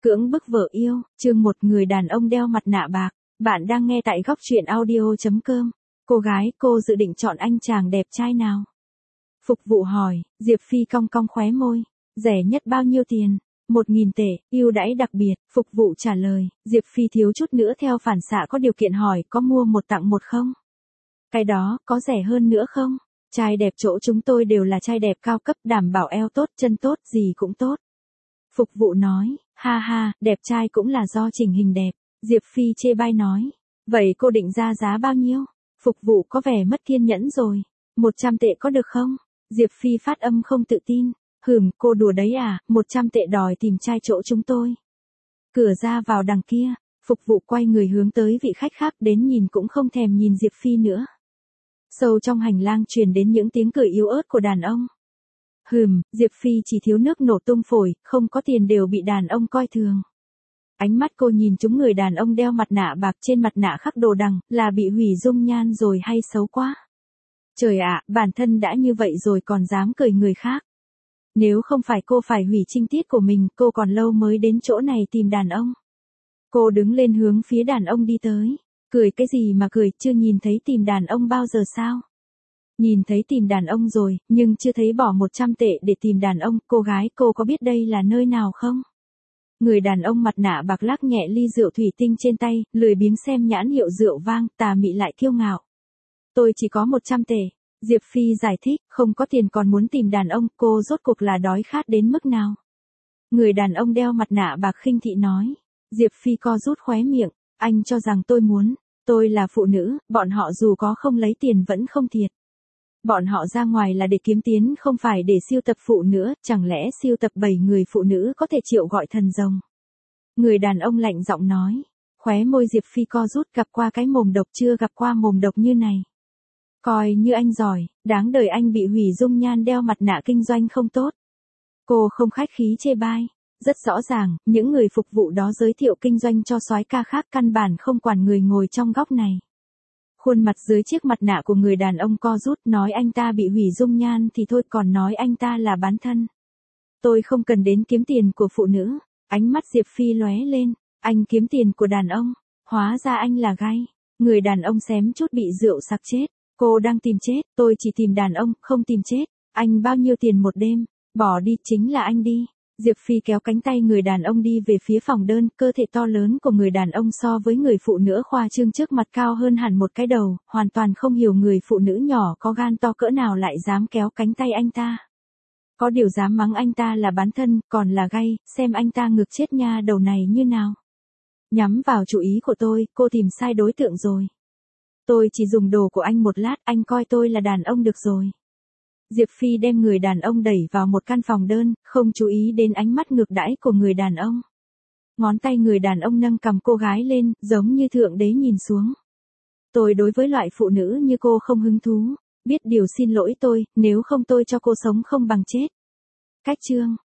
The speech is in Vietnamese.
Cưỡng bức vợ yêu, chương một người đàn ông đeo mặt nạ bạc. Bạn đang nghe tại góc truyện audio.com. Cô gái, cô dự định chọn anh chàng đẹp trai nào? Phục vụ hỏi, Diệp Phi cong cong khóe môi. Rẻ nhất bao nhiêu tiền? 1.000 tệ, ưu đãi đặc biệt. Phục vụ trả lời, Diệp Phi thiếu chút nữa theo phản xạ có điều kiện hỏi có mua một tặng một không? Cái đó, có rẻ hơn nữa không? Trai đẹp chỗ chúng tôi đều là trai đẹp cao cấp, đảm bảo eo tốt, chân tốt, gì cũng tốt. Phục vụ nói, ha ha, đẹp trai cũng là do chỉnh hình đẹp. Diệp Phi chê bai nói, vậy cô định ra giá bao nhiêu? Phục vụ có vẻ mất kiên nhẫn rồi. 100 tệ có được không? Diệp Phi phát âm không tự tin. Cô đùa đấy à, 100 tệ đòi tìm trai chỗ chúng tôi. Cửa ra vào đằng kia, phục vụ quay người hướng tới vị khách khác đến nhìn cũng không thèm nhìn Diệp Phi nữa. Sâu trong hành lang truyền đến những tiếng cười yếu ớt của đàn ông. Diệp Phi chỉ thiếu nước nổ tung phổi, không có tiền đều bị đàn ông coi thường. Ánh mắt cô nhìn chúng người đàn ông đeo mặt nạ bạc, trên mặt nạ khắc đồ đằng, là bị hủy dung nhan rồi hay xấu quá? Trời ạ, bản thân đã như vậy rồi còn dám cười người khác. Nếu không phải cô phải hủy trinh tiết của mình, cô còn lâu mới đến chỗ này tìm đàn ông. Cô đứng lên hướng phía đàn ông đi tới. Cười cái gì mà cười, chưa nhìn thấy tìm đàn ông bao giờ sao? Nhìn thấy tìm đàn ông rồi, nhưng chưa thấy bỏ 100 tệ để tìm đàn ông. Cô gái, cô có biết đây là nơi nào không? Người đàn ông mặt nạ bạc lắc nhẹ ly rượu thủy tinh trên tay, lười biếng xem nhãn hiệu rượu vang, tà mị lại kiêu ngạo. Tôi chỉ có 100 tệ. Diệp Phi giải thích, không có tiền còn muốn tìm đàn ông, cô rốt cuộc là đói khát đến mức nào? Người đàn ông đeo mặt nạ bạc khinh thị nói. Diệp Phi co rút khóe miệng, anh cho rằng tôi là phụ nữ, bọn họ dù có không lấy tiền vẫn không thiệt. Bọn họ ra ngoài là để kiếm tiền, không phải để siêu tập phụ nữa, chẳng lẽ siêu tập 7 người phụ nữ có thể triệu gọi thần rồng? Người đàn ông lạnh giọng nói. Khóe môi Diệp Phi co rút, gặp qua cái mồm độc chưa gặp qua mồm độc như này. Coi như anh giỏi, đáng đời anh bị hủy dung nhan đeo mặt nạ kinh doanh không tốt. Cô không khách khí chê bai. Rất rõ ràng, những người phục vụ đó giới thiệu kinh doanh cho soái ca khác căn bản không quản người ngồi trong góc này. Khuôn mặt dưới chiếc mặt nạ của người đàn ông co rút, nói anh ta bị hủy dung nhan thì thôi, còn nói anh ta là bán thân. Tôi không cần đến kiếm tiền của phụ nữ. Ánh mắt Diệp Phi lóe lên, anh kiếm tiền của đàn ông, hóa ra anh là gay. Người đàn ông xém chút bị rượu sặc chết. Cô đang tìm chết, tôi chỉ tìm đàn ông, không tìm chết. Anh bao nhiêu tiền một đêm? Bỏ đi, chính là anh đi. Diệp Phi kéo cánh tay người đàn ông đi về phía phòng đơn, cơ thể to lớn của người đàn ông so với người phụ nữ khoa trương trước mặt cao hơn hẳn một cái đầu, hoàn toàn không hiểu người phụ nữ nhỏ có gan to cỡ nào lại dám kéo cánh tay anh ta. Có điều dám mắng anh ta là bán thân, còn là gay, xem anh ta ngược chết nha đầu này như nào. Nhắm vào chủ ý của tôi, cô tìm sai đối tượng rồi. Tôi chỉ dùng đồ của anh một lát, anh coi tôi là đàn ông được rồi. Diệp Phi đem người đàn ông đẩy vào một căn phòng đơn, không chú ý đến ánh mắt ngược đãi của người đàn ông. Ngón tay người đàn ông nâng cầm cô gái lên, giống như thượng đế nhìn xuống. Tôi đối với loại phụ nữ như cô không hứng thú, biết điều xin lỗi tôi, nếu không tôi cho cô sống không bằng chết. Cách chương.